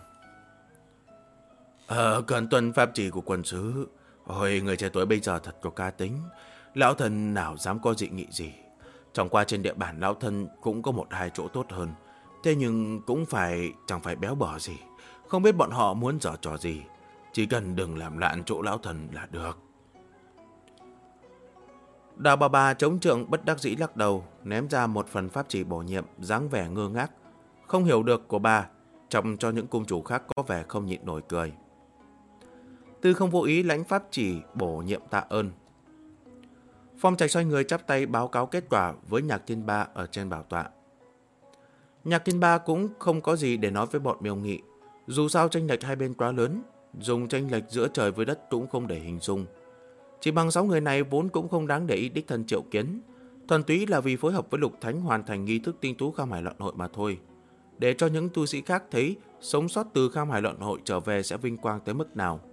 Cần tuân pháp chỉ của quân sứ. Ôi, người trẻ tuổi bây giờ thật có cá tính. Lão thân nào dám có dị nghị gì. Trong qua trên địa bàn lão thân cũng có 1-2 chỗ tốt hơn. Thế nhưng cũng chẳng phải béo bở gì. Không biết bọn họ muốn giở trò gì. Chỉ cần đừng làm lạn chỗ lão thân là được. Đào Bà chống trượng bất đắc dĩ lắc đầu, ném ra một phần pháp chỉ bổ nhiệm, dáng vẻ ngơ ngác. Không hiểu được của bà, trông cho những cung chủ khác có vẻ không nhịn nổi cười. Tư Không Vô Ý lãnh pháp chỉ bổ nhiệm tạ ơn. Phong Trạch xoay người chắp tay báo cáo kết quả với Nhạc Thiên Ba ở trên bảo tọa. Nhạc Thiên Ba cũng không có gì để nói với bọn Miêu Nghị. Dù sao chênh lệch hai bên quá lớn, dùng chênh lệch giữa trời với đất cũng không để hình dung. Chỉ bằng 6 người này vốn cũng không đáng để ý đích thân triệu kiến, thuần túy là vì phối hợp với Lục Thánh hoàn thành nghi thức tinh tú Kham Hải Loạn Hội mà thôi. Để cho những tu sĩ khác thấy sống sót từ Kham Hải Loạn Hội trở về sẽ vinh quang tới mức nào.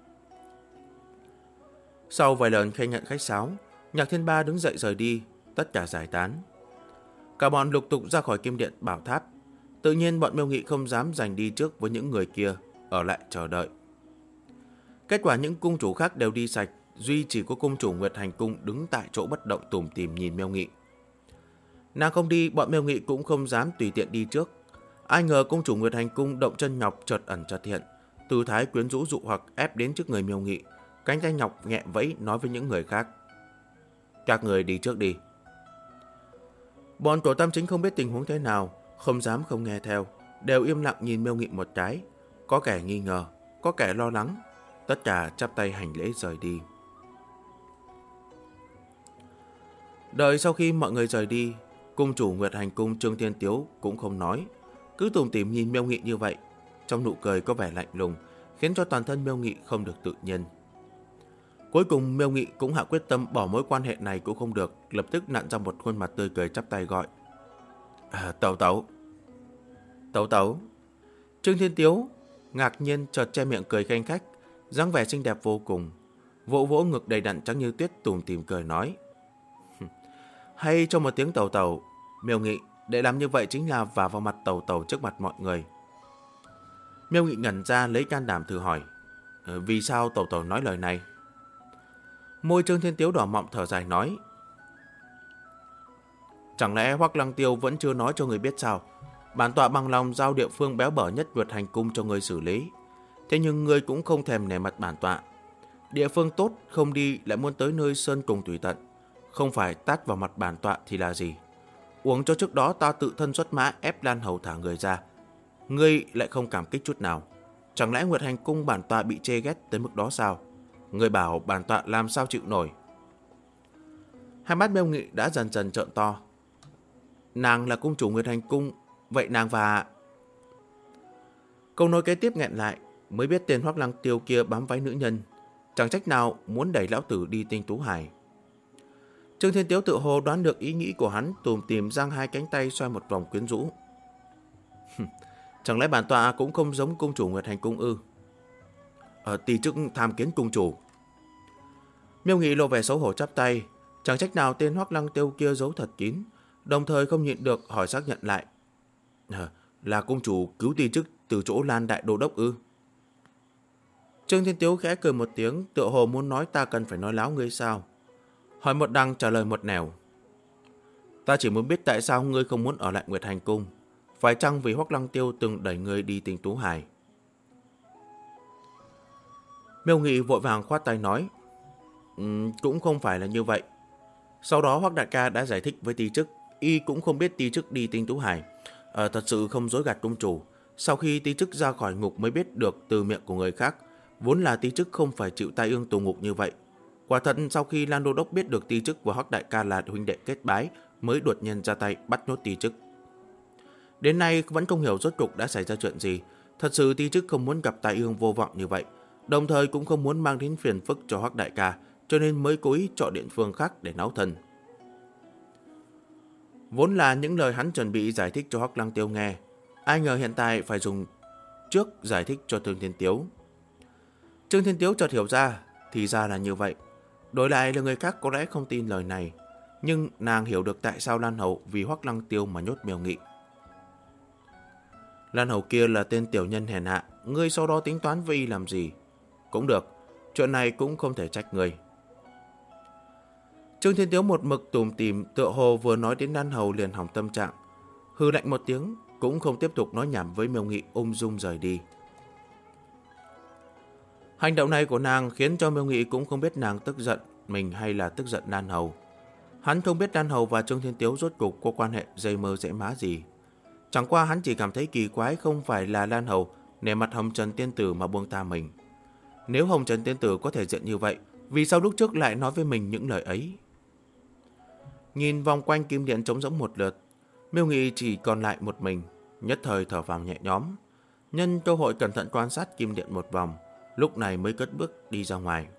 Sau vài lần khen nhận khách sáo, Nhạc Thiên Ba đứng dậy rời đi, tất cả giải tán. Cả bọn lục tục ra khỏi Kim Điện Bảo Tháp. Tự nhiên bọn Miêu Nghị không dám giành đi trước với những người kia, ở lại chờ đợi. Kết quả những cung chủ khác đều đi sạch, duy chỉ có cung chủ Nguyệt Hành Cung đứng tại chỗ bất động tủm tỉm nhìn Miêu Nghị. Nàng không đi, bọn Miêu Nghị cũng không dám tùy tiện đi trước. Ai ngờ cung chủ Nguyệt Hành Cung động chân nhọc chợt ẩn chợt hiện, tư thái quyến rũ dụ hoặc ép đến trước người Miêu Nghị, cánh tay nhọc nhẹ vẫy nói với những người khác: các người đi trước đi. Bọn Cổ Tam Chính không biết tình huống thế nào, không dám không nghe theo, đều im lặng nhìn Miêu Nghị một cái, có kẻ nghi ngờ, có kẻ lo lắng, tất cả chắp tay hành lễ rời đi. Đợi sau khi mọi người rời đi, cung chủ Nguyệt Hành Cung Trương Thiên Tiếu cũng không nói, cứ tủm tỉm nhìn Miêu Nghị như vậy, trong nụ cười có vẻ lạnh lùng, khiến cho toàn thân Miêu Nghị không được tự nhiên. Cuối cùng Miêu Nghị cũng hạ quyết tâm bỏ mối quan hệ này cũng không được, lập tức nặn ra một khuôn mặt tươi cười chắp tay gọi: Tẩu tẩu. Tẩu tẩu. Trương Thiên Tiếu ngạc nhiên chợt che miệng cười khanh khách, dáng vẻ xinh đẹp vô cùng, vỗ vỗ ngực đầy đặn trắng như tuyết, tủm tỉm cười nói: hay cho một tiếng tẩu tẩu. Miêu Nghị, để làm như vậy chính là vả vào mặt tẩu tẩu trước mặt mọi người. Miêu Nghị ngẩn ra lấy can đảm thử hỏi: vì sao tẩu tẩu nói lời này? Môi Trương Thiên Tiếu đỏ mọng thở dài nói: chẳng lẽ Hoắc Lăng Tiêu vẫn chưa nói cho người biết sao? Bản tọa bằng lòng giao địa phương béo bở nhất Nguyệt Hành Cung cho người xử lý. Thế nhưng ngươi cũng không thèm nể mặt bản tọa. Địa phương tốt không đi lại muốn tới nơi sơn cùng tùy tận, không phải tát vào mặt bản tọa thì là gì? Uống cho trước đó ta tự thân xuất mã ép Lan Hầu thả người ra, ngươi lại không cảm kích chút nào. Chẳng lẽ Nguyệt Hành Cung bản tọa bị chê ghét tới mức đó sao? Ngươi bảo bản tọa làm sao chịu nổi? Hai mắt Miêu Nghị đã dần dần trợn to. Nàng là cung chủ Nguyệt Hành Cung, vậy nàng và... Câu nói kế tiếp nghẹn lại, mới biết tên Hoắc Lăng Tiêu kia bám váy nữ nhân, chẳng trách nào muốn đẩy lão tử đi Tinh Tú Hải. Trương Thiên Tiếu tự hồ đoán được ý nghĩ của hắn, tủm tỉm giang hai cánh tay xoay một vòng quyến rũ. Chẳng lẽ bản tọa cũng không giống cung chủ Nguyệt Hành Cung ư? Tỳ chức tham kiến cung chủ. Miêu Nghị lộ vẻ xấu hổ chắp tay, chẳng trách nào tên Hoắc Lăng Tiêu kia giấu thật kín, đồng thời không nhịn được hỏi xác nhận lại: là cung chủ cứu tỳ chức từ chỗ Lan Đại Đô Đốc ư? Trương Thiên Tiếu khẽ cười một tiếng, tựa hồ muốn nói ta cần phải nói láo ngươi sao? Hỏi một đằng trả lời một nẻo. Ta chỉ muốn biết tại sao ngươi không muốn ở lại Nguyệt Hành Cung, phải chăng vì Hoắc Lăng Tiêu từng đẩy ngươi đi Tinh Tú Hải? Miêu Nghị vội vàng khoát tay nói, cũng không phải là như vậy. Sau đó Hoắc đại ca đã giải thích với Ti Chức, y cũng không biết Ti Chức đi Tinh Tú Hải. Thật sự không dối gạt công chủ. Sau khi Ti Chức ra khỏi ngục mới biết được từ miệng của người khác, vốn là Ti Chức không phải chịu tai ương tù ngục như vậy. Quả thật sau khi Lan Đô Đốc biết được Ti Chức và Hoắc đại ca là huynh đệ kết bái, mới đột nhiên ra tay bắt nhốt Ti Chức. Đến nay vẫn không hiểu rốt cuộc đã xảy ra chuyện gì. Thật sự Ti Chức không muốn gặp tai ương vô vọng như vậy, đồng thời cũng không muốn mang đến phiền phức cho Hoắc đại ca, cho nên mới cố ý chọn địa phương khác để náo thân. Vốn là những lời hắn chuẩn bị giải thích cho Hoắc Lăng Tiêu nghe, ai ngờ hiện tại phải dùng trước giải thích cho Trương Thiên Tiếu. Trương Thiên Tiếu chợt hiểu ra, thì ra là như vậy. Đổi lại là người khác có lẽ không tin lời này, nhưng nàng hiểu được tại sao Lan Hầu vì Hoắc Lăng Tiêu mà nhốt Miêu Nghị. Lan Hầu kia là tên tiểu nhân hèn hạ, ngươi sau đó tính toán với y làm gì? Cũng được, chuyện này cũng không thể trách ngươi. Trương Thiên Tiếu một mực tủm tỉm, tựa hồ vừa nói đến Lan Hầu liền hỏng tâm trạng, hừ lạnh một tiếng, cũng không tiếp tục nói nhảm với Miêu Nghị, ung dung rời đi. Hành động này của nàng khiến cho Miêu Nghị cũng không biết nàng tức giận mình hay là tức giận Lan Hầu. Hắn không biết Lan Hầu và Trương Thiên Tiếu rốt cuộc có quan hệ dây mơ dễ má gì. Chẳng qua hắn chỉ cảm thấy kỳ quái không phải là Lan Hầu nể mặt Hồng Trần Tiên Tử mà buông tha mình. Nếu Hồng Trần Tiên Tử có thể diện như vậy, vì sao lúc trước lại nói với mình những lời ấy? Nhìn vòng quanh kim điện trống rỗng một lượt, Miêu Nghị chỉ còn lại một mình, nhất thời thở phào nhẹ nhõm. Nhân cơ hội cẩn thận quan sát kim điện một vòng, lúc này mới cất bước đi ra ngoài.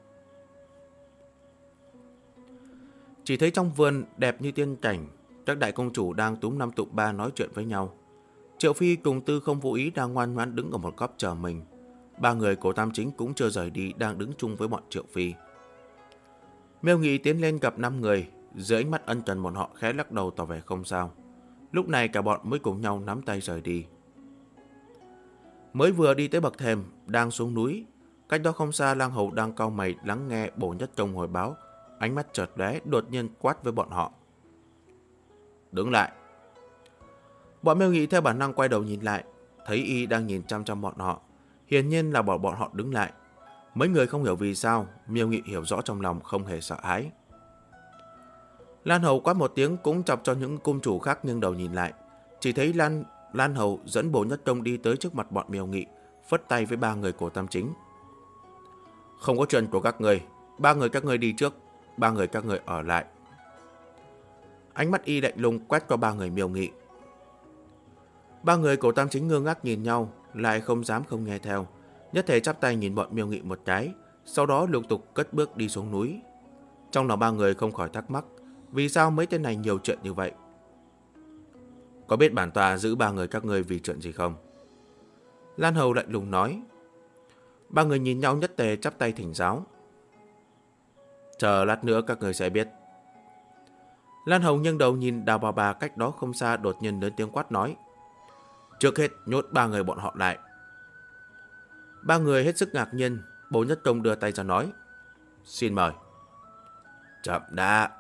Chỉ thấy trong vườn đẹp như tiên cảnh, các đại công chủ đang túm năm tụm ba nói chuyện với nhau. Triệu Phi cùng Tư Không Vô Ý đang ngoan ngoãn đứng ở một góc chờ mình. Ba người của Tam Chính cũng chưa rời đi, đang đứng chung với bọn Triệu Phi. Miêu Nghị tiến lên gặp 5 người, dưới ánh mắt ân cần bọn họ khẽ lắc đầu tỏ vẻ không sao. Lúc này cả bọn mới cùng nhau nắm tay rời đi. Mới vừa đi tới bậc thềm, đang xuống núi, cách đó không xa Lang Hầu đang cau mày lắng nghe Bổ Nhất Công hồi báo, ánh mắt chợt lóe, đột nhiên quát với bọn họ. Đứng lại. Bọn Miêu Nghị theo bản năng quay đầu nhìn lại, thấy y đang nhìn chăm chăm bọn họ, hiển nhiên là bảo bọn họ đứng lại. Mấy người không hiểu vì sao, Miêu Nghị hiểu rõ trong lòng không hề sợ hãi. Lan Hầu quát một tiếng cũng chọc cho những cung chủ khác nghiêng đầu nhìn lại. Chỉ thấy Lan Hầu dẫn Bổ Nhất Công đi tới trước mặt bọn Miêu Nghị, phất tay với ba người của Tam Chính. Không có chuyện của các người, ba người các ngươi đi trước, ba người các người ở lại. Ánh mắt y lạnh lùng quét qua ba người Miêu Nghị. Ba người của Tam Chính ngơ ngác nhìn nhau, lại không dám không nghe theo, nhất thể chắp tay nhìn bọn Miêu Nghị một cái, sau đó lục tục cất bước đi xuống núi. Trong lòng ba người không khỏi thắc mắc, vì sao mấy tên này nhiều chuyện như vậy? Có biết bản tòa giữ ba người các ngươi vì chuyện gì không? Lan Hầu lạnh lùng nói. Ba người nhìn nhau nhất tề chắp tay thỉnh giáo. Chờ lát nữa các người sẽ biết. Lan Hầu nghiêng đầu nhìn Đào Bà Bà cách đó không xa, đột nhiên lớn tiếng quát nói. Trước hết nhốt ba người bọn họ lại. Ba người hết sức ngạc nhiên. Bố Nhất Công đưa tay ra nói. Xin mời. Chậm đã.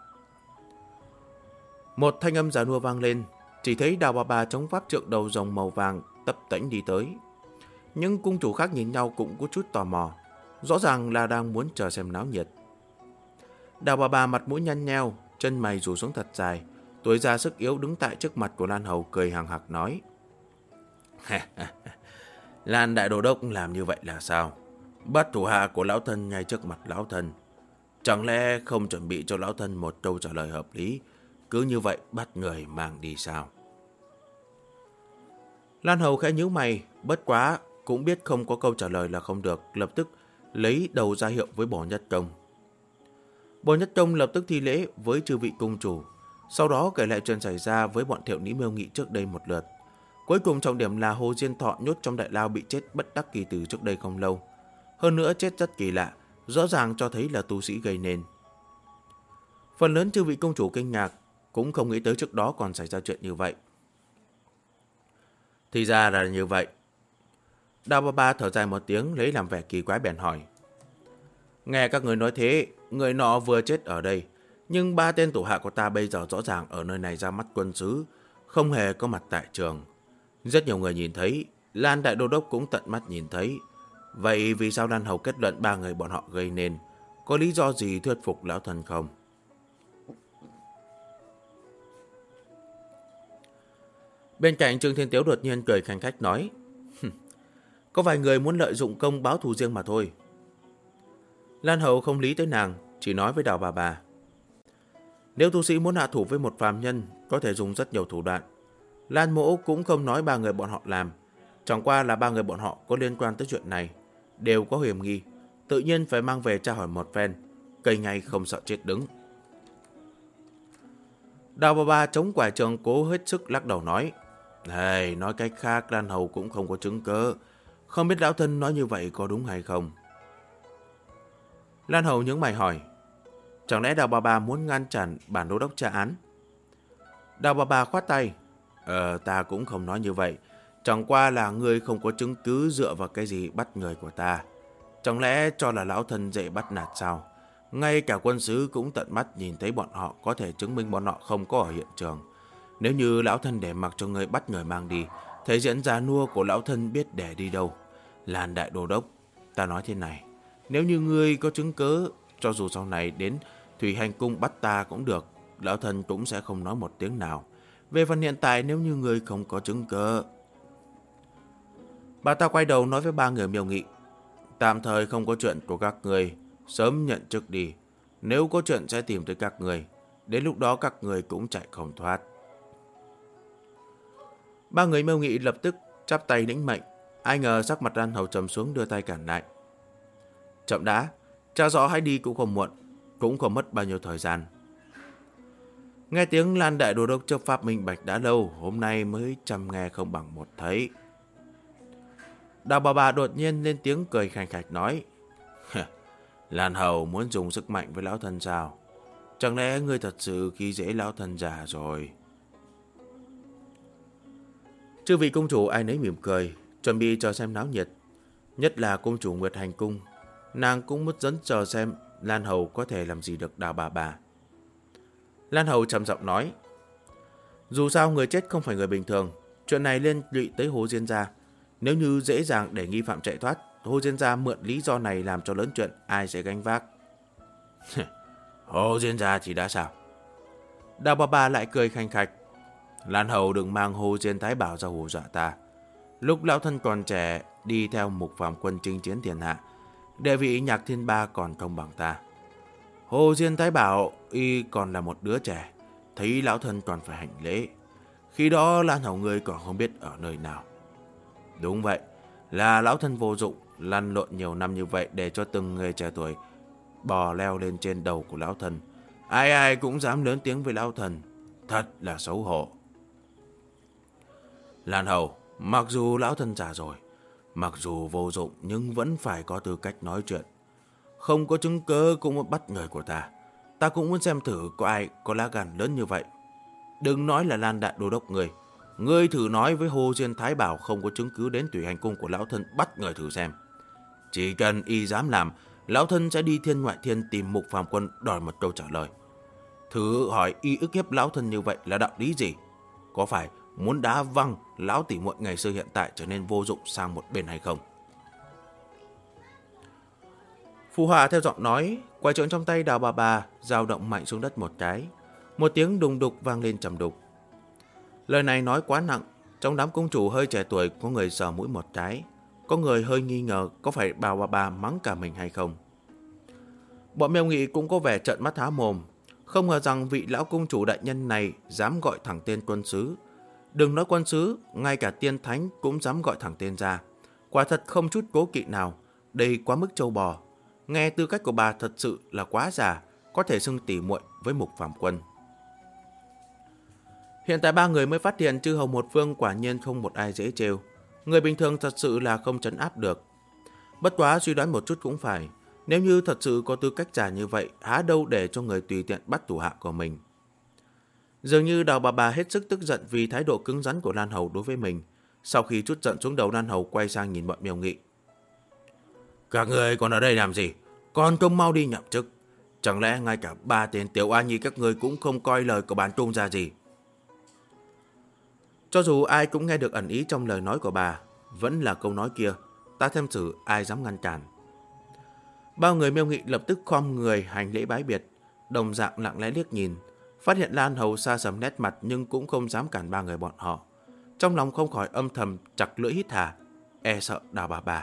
Một thanh âm già nua vang lên. Chỉ thấy Đào Bà Bà chống pháp trượng đầu rồng màu vàng tập tễnh đi tới. Những cung chủ khác nhìn nhau cũng có chút tò mò, rõ ràng là đang muốn chờ xem náo nhiệt. Đào Bà Bà mặt mũi nhăn nheo, chân mày rủ xuống thật dài, tuổi già sức yếu đứng tại trước mặt của Lan Hầu cười hằng hặc nói. Lan đại đồ đốc làm như vậy là sao? Bắt thủ hạ của lão thân ngay trước mặt lão thân. Chẳng lẽ không chuẩn bị cho lão thân một câu trả lời hợp lý, cứ như vậy bắt người mang đi sao? Lan Hầu khẽ nhíu mày, bất quá cũng biết không có câu trả lời là không được, lập tức lấy đầu ra hiệu với Bổ Nhất Công. Bổ Nhất Công lập tức thi lễ với chư vị cung chủ, sau đó kể lại chuyện xảy ra với bọn Thiệu Ní Miêu Nghị trước đây một lượt. Cuối cùng trọng điểm là Hồ Diên Thọ nhốt trong đại lao bị chết bất đắc kỳ tử trước đây không lâu. Hơn nữa chết rất kỳ lạ, rõ ràng cho thấy là tu sĩ gây nên. Phần lớn chư vị cung chủ kinh ngạc, cũng không nghĩ tới trước đó còn xảy ra chuyện như vậy. Thì ra là như vậy. Đào Bà Bà thở dài một tiếng, lấy làm vẻ kỳ quái bèn hỏi. Nghe các người nói thế, người nọ vừa chết ở đây, nhưng ba tên thủ hạ của ta bây giờ rõ ràng ở nơi này ra mắt quân sứ, không hề có mặt tại trường. Rất nhiều người nhìn thấy, Lan đại đô đốc cũng tận mắt nhìn thấy. Vậy vì sao Lan Hầu kết luận ba người bọn họ gây nên? Có lý do gì thuyết phục lão thần không? Bên cạnh Trương Thiên Tiếu đột nhiên cười khanh khách nói, có vài người muốn lợi dụng công báo thù riêng mà thôi. Lan Hầu không lý tới nàng, chỉ nói với Đào bà. Nếu tu sĩ muốn hạ thủ với một phàm nhân, có thể dùng rất nhiều thủ đoạn. Lan Mỗ cũng không nói ba người bọn họ làm, chẳng qua là ba người bọn họ có liên quan tới chuyện này, đều có hiểm nghi, tự nhiên phải mang về tra hỏi một phen, cây ngay không sợ chết đứng. Đào bà chống quải trường cố hết sức lắc đầu nói, này, nói cách khác Lan Hầu cũng không có chứng cớ, không biết lão thân nói như vậy có đúng hay không? Lan Hầu nhướng mày hỏi, chẳng lẽ Đào bà muốn ngăn chặn bản đô đốc tra án? Đào bà khoát tay, ta cũng không nói như vậy, chẳng qua là ngươi không có chứng cứ dựa vào cái gì bắt người của ta. Chẳng lẽ cho là lão thân dễ bắt nạt sao? Ngay cả quân sứ cũng tận mắt nhìn thấy bọn họ, có thể chứng minh bọn họ không có ở hiện trường. Nếu như lão thân để mặc cho ngươi bắt người mang đi, thể diện già nua của lão thân biết để đi đâu. Lan đại đô đốc, ta nói thế này, nếu như ngươi có chứng cớ, cho dù sau này đến Thủy Hành Cung bắt ta cũng được, lão thân cũng sẽ không nói một tiếng nào. Về phần hiện tại, nếu như ngươi không có chứng cớ... Bà ta quay đầu nói với ba người Miêu Nghị, tạm thời không có chuyện của các người, sớm nhận chức đi. Nếu có chuyện sẽ tìm tới các người, đến lúc đó các người cũng chạy không thoát. Ba người Miêu Nghị lập tức chắp tay lĩnh mệnh. Ai ngờ sắc mặt Lan Hầu trầm xuống, đưa tay cản lại. Chậm đã, tra rõ hãy đi cũng không muộn, cũng không mất bao nhiêu thời gian. Nghe tiếng Lan đại đô đốc chấp pháp minh bạch đã lâu, hôm nay mới trăm nghe không bằng một thấy. Đào bà đột nhiên lên tiếng cười khành khạch nói, Lan Hầu muốn dùng sức mạnh với lão thân sao? Chẳng lẽ ngươi thật sự khi dễ lão thân già rồi? Chư vị công chủ ai nấy mỉm cười, chuẩn bị chờ xem náo nhiệt. Nhất là công chủ Nguyệt Hành Cung, nàng cũng muốn dẫn chờ xem Lan Hầu có thể làm gì được Đào bà. Lan Hầu trầm giọng nói, dù sao người chết không phải người bình thường, chuyện này liên lụy tới Hồ Diên gia. Nếu như dễ dàng để nghi phạm chạy thoát, Hồ Diên gia mượn lý do này làm cho lớn chuyện, ai sẽ gánh vác? Hồ Diên gia thì đã sao? Đào bà lại cười khanh khạch, Lan Hầu đừng mang Hồ Diên Thái Bảo ra hù dọa ta. Lúc lão thân còn trẻ, đi theo Mục Phàm quân chinh chiến thiên hạ, địa vị Nhạc Thiên Ba còn không bằng ta. Hồ Diên Thái Bảo y còn là một đứa trẻ, thấy lão thân còn phải hành lễ. Khi đó Lan Hầu ngươi còn không biết ở nơi nào. Đúng vậy, là lão thân vô dụng, lăn lộn nhiều năm như vậy để cho từng người trẻ tuổi bò leo lên trên đầu của lão thân. Ai ai cũng dám lớn tiếng với lão thân, thật là xấu hổ. Lan Hầu, mặc dù lão thân già rồi, mặc dù vô dụng nhưng vẫn phải có tư cách nói chuyện. Không có chứng cớ cũng muốn bắt người của ta. Ta cũng muốn xem thử có ai có lá gan lớn như vậy. Đừng nói là Lan đại đô đốc người. Ngươi thử nói với Hồ Diên Thái Bảo không có chứng cứ đến Thủy Hành Cung của lão thân bắt người thử xem. Chỉ cần y dám làm, lão thân sẽ đi thiên ngoại thiên tìm Mục Phàm quân đòi một câu trả lời. Thử hỏi y ức hiếp lão thân như vậy là đạo lý gì? Có phải muốn đá văng lão tỷ muội ngày xưa hiện tại trở nên vô dụng sang một bên hay không? Phù Hòa theo giọng nói, quải trượng trong tay Đào bà dao động mạnh xuống đất một cái. Một tiếng đùng đục vang lên trầm đục. Lời này nói quá nặng, trong đám công chủ hơi trẻ tuổi có người sờ mũi một cái, có người hơi nghi ngờ có phải Đào bà mắng cả mình hay không. Bọn Miêu Nghị cũng có vẻ trợn mắt há mồm, không ngờ rằng vị lão công chủ đại nhân này dám gọi thẳng tên quân sứ. Đừng nói quân sứ, ngay cả tiên thánh cũng dám gọi thẳng tên ra. Quả thật không chút cố kỵ nào, đây quá mức trâu bò. Nghe tư cách của bà thật sự là quá già, có thể xưng tỉ muội với Mục Phàm quân. Hiện tại ba người mới phát hiện chư hầu một phương quả nhiên không một ai dễ trêu. Người bình thường thật sự là không trấn áp được. Bất quá suy đoán một chút cũng phải, nếu như thật sự có tư cách già như vậy, há đâu để cho người tùy tiện bắt thủ hạ của mình. Dường như Đào bà hết sức tức giận vì thái độ cứng rắn của Lan Hầu đối với mình. Sau khi trút giận xuống đầu, Lan Hầu quay sang nhìn bọn Miêu Nghị. Các người còn ở đây làm gì? Còn không mau đi nhậm chức. Chẳng lẽ ngay cả ba tên tiểu a nhi các người cũng không coi lời của bản Trung ra gì? Cho dù ai cũng nghe được ẩn ý trong lời nói của bà, vẫn là câu nói kia. ta xem xử ai dám ngăn cản. Bao người Miêu Nghị lập tức khom người hành lễ bái biệt, đồng dạng lặng lẽ liếc nhìn, phát hiện Lan Hầu xa sầm nét mặt nhưng cũng không dám cản ba người bọn họ. Trong lòng không khỏi âm thầm chặt lưỡi hít hà, e sợ Đào bà.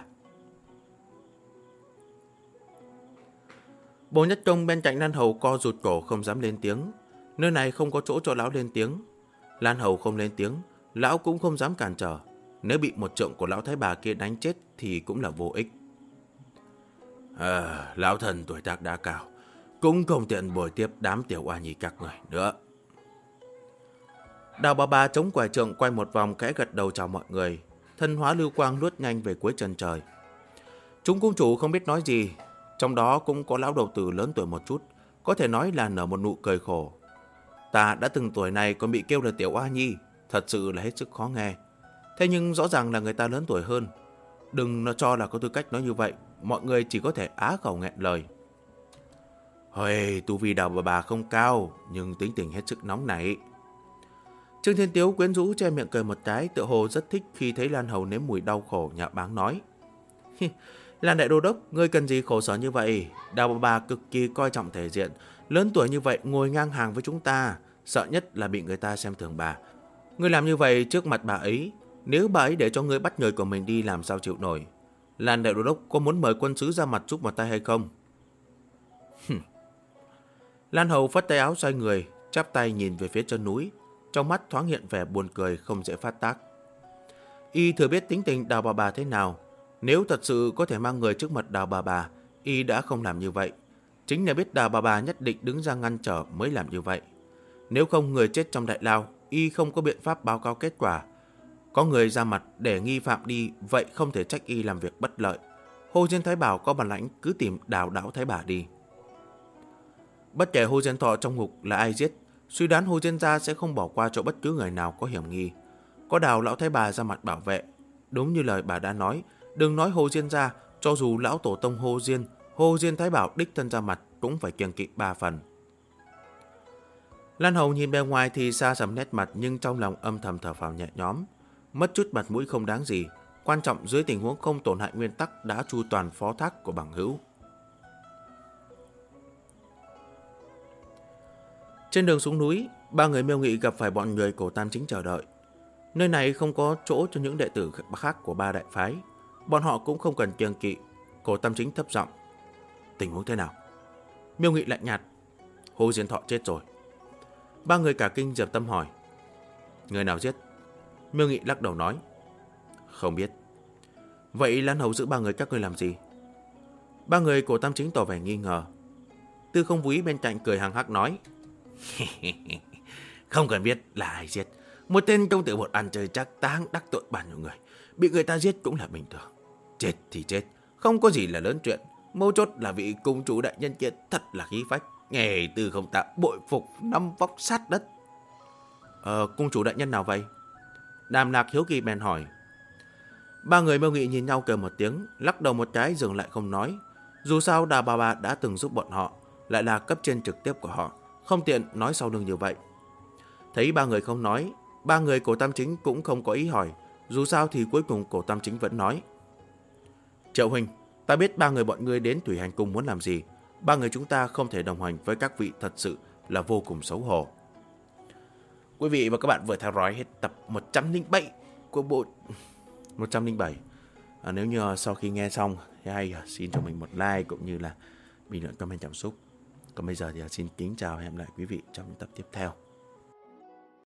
Bồ Nhất Công bên cạnh Lan Hầu co rụt cổ không dám lên tiếng. Nơi này không có chỗ cho lão lên tiếng. Lan Hầu không lên tiếng, lão cũng không dám cản trở. Nếu bị một trượng của lão thái bà kia đánh chết thì cũng là vô ích. Lão thần tuổi tác đã cao, cũng không tiện bồi tiếp đám tiểu oa nhi các người nữa. Đào bà chống quải trượng quay một vòng, khẽ gật đầu chào mọi người. Thân hóa lưu quang lướt nhanh về cuối chân trời. Chúng cung chủ không biết nói gì. Trong đó cũng có lão đầu tử lớn tuổi một chút, có thể nói là nở một nụ cười khổ. Ta đã từng tuổi này còn bị kêu là tiểu oa nhi, thật sự là hết sức khó nghe. Thế nhưng rõ ràng là người ta lớn tuổi hơn. Đừng nó cho là có tư cách nói như vậy, mọi người chỉ có thể á khẩu nghẹn lời. Hồi, tu vi Đào bà không cao, nhưng tính tình hết sức nóng nảy. Trương Thiên Tiếu quyến rũ che miệng cười một cái, tựa hồ rất thích khi thấy Lan Hầu nếm mùi đau khổ, nhạo báng nói. Lan đại đô đốc, ngươi cần gì khổ sở như vậy? Đào bà cực kỳ coi trọng thể diện, lớn tuổi như vậy ngồi ngang hàng với chúng ta, sợ nhất là bị người ta xem thường bà. Ngươi làm như vậy trước mặt bà ấy, nếu bà ấy để cho ngươi bắt người của mình đi làm sao chịu nổi? Lan đại đô đốc có muốn mời quân sứ ra mặt giúp một tay hay không? Lan Hầu phất tay áo xoay người, chắp tay nhìn về phía chân núi, trong mắt thoáng hiện vẻ buồn cười không dễ phát tác. Y thừa biết tính tình Đào bà thế nào, nếu thật sự có thể mang người trước mặt Đào bà, Y đã không làm như vậy. Chính là biết Đào bà nhất định đứng ra ngăn trở mới làm như vậy. Nếu không người chết trong đại lao, Y không có biện pháp báo cáo kết quả. Có người ra mặt để nghi phạm đi, vậy không thể trách Y làm việc bất lợi. Hồ Diên Thái Bảo có bản lãnh cứ tìm Đào Đảo Thái Bà đi. Bất kể Hồ Diên Thọ trong ngục là ai giết, suy đoán Hồ Diên gia sẽ không bỏ qua cho bất cứ người nào có hiểm nghi. Có Đào Lão Thái Bà ra mặt bảo vệ. Đúng như lời bà đã nói, đừng nói Hồ Diên gia, cho dù lão tổ tông Hồ Diên Thái Bảo đích thân ra mặt cũng phải kiêng kỵ 3 phần. Lan Hầu nhìn bề ngoài thì xa sầm nét mặt, nhưng trong lòng âm thầm thở phào nhẹ nhõm. Mất chút mặt mũi không đáng gì, quan trọng dưới tình huống không tổn hại nguyên tắc đã chu toàn phó thác của bằng hữu. Trên đường xuống núi, ba người Miêu Nghị gặp phải bọn người Cổ Tam Chính chờ đợi. Nơi này không có chỗ cho những đệ tử khác của ba đại phái, bọn họ cũng không cần kiêng kỵ. Cổ Tam Chính thấp giọng: tình huống thế nào? Miêu Nghị lạnh nhạt: Hồ Diên Thọ chết rồi. Ba người cả kinh Diệp Tâm hỏi: người nào giết? Miêu Nghị lắc đầu nói: không biết. Vậy Lan Hầu giữ ba người các ngươi làm gì? Ba người Cổ Tam Chính tỏ vẻ nghi ngờ. Tư Không Vũ bên cạnh cười hằng hắc nói: không cần biết là ai giết, một tên công tử bột ăn chơi chắc táng đắc tội bao nhiêu người, bị người ta giết cũng là bình thường. Chết thì chết, không có gì là lớn chuyện. Mấu chốt là vị cung chủ đại nhân kia thật là khí phách, nghề Tư Không Tạ bội phục năm vóc sát đất. Cung chủ đại nhân nào vậy? Đàm Lạc hiếu kỳ bèn hỏi. Ba người Miêu Nghị nhìn nhau cười một tiếng, lắc đầu một cái dừng lại không nói. Dù sao Đào bà đã từng giúp bọn họ, lại là cấp trên trực tiếp của họ, không tiện nói sau lưng như vậy. Thấy ba người không nói, ba người Cổ Tam Chính cũng không có ý hỏi. Dù sao thì cuối cùng Cổ Tam Chính vẫn nói: Triệu huynh, ta biết ba người bọn ngươi đến Thủy Hành Cung muốn làm gì. Ba người chúng ta không thể đồng hành với các vị, thật sự là vô cùng xấu hổ. Quý vị và các bạn vừa theo dõi hết tập 107 của bộ 107. Nếu như sau khi nghe xong thì hay xin cho mình một like cũng như là bình luận comment cảm xúc. Còn bây giờ thì xin kính chào và hẹn gặp lại quý vị trong những tập tiếp theo.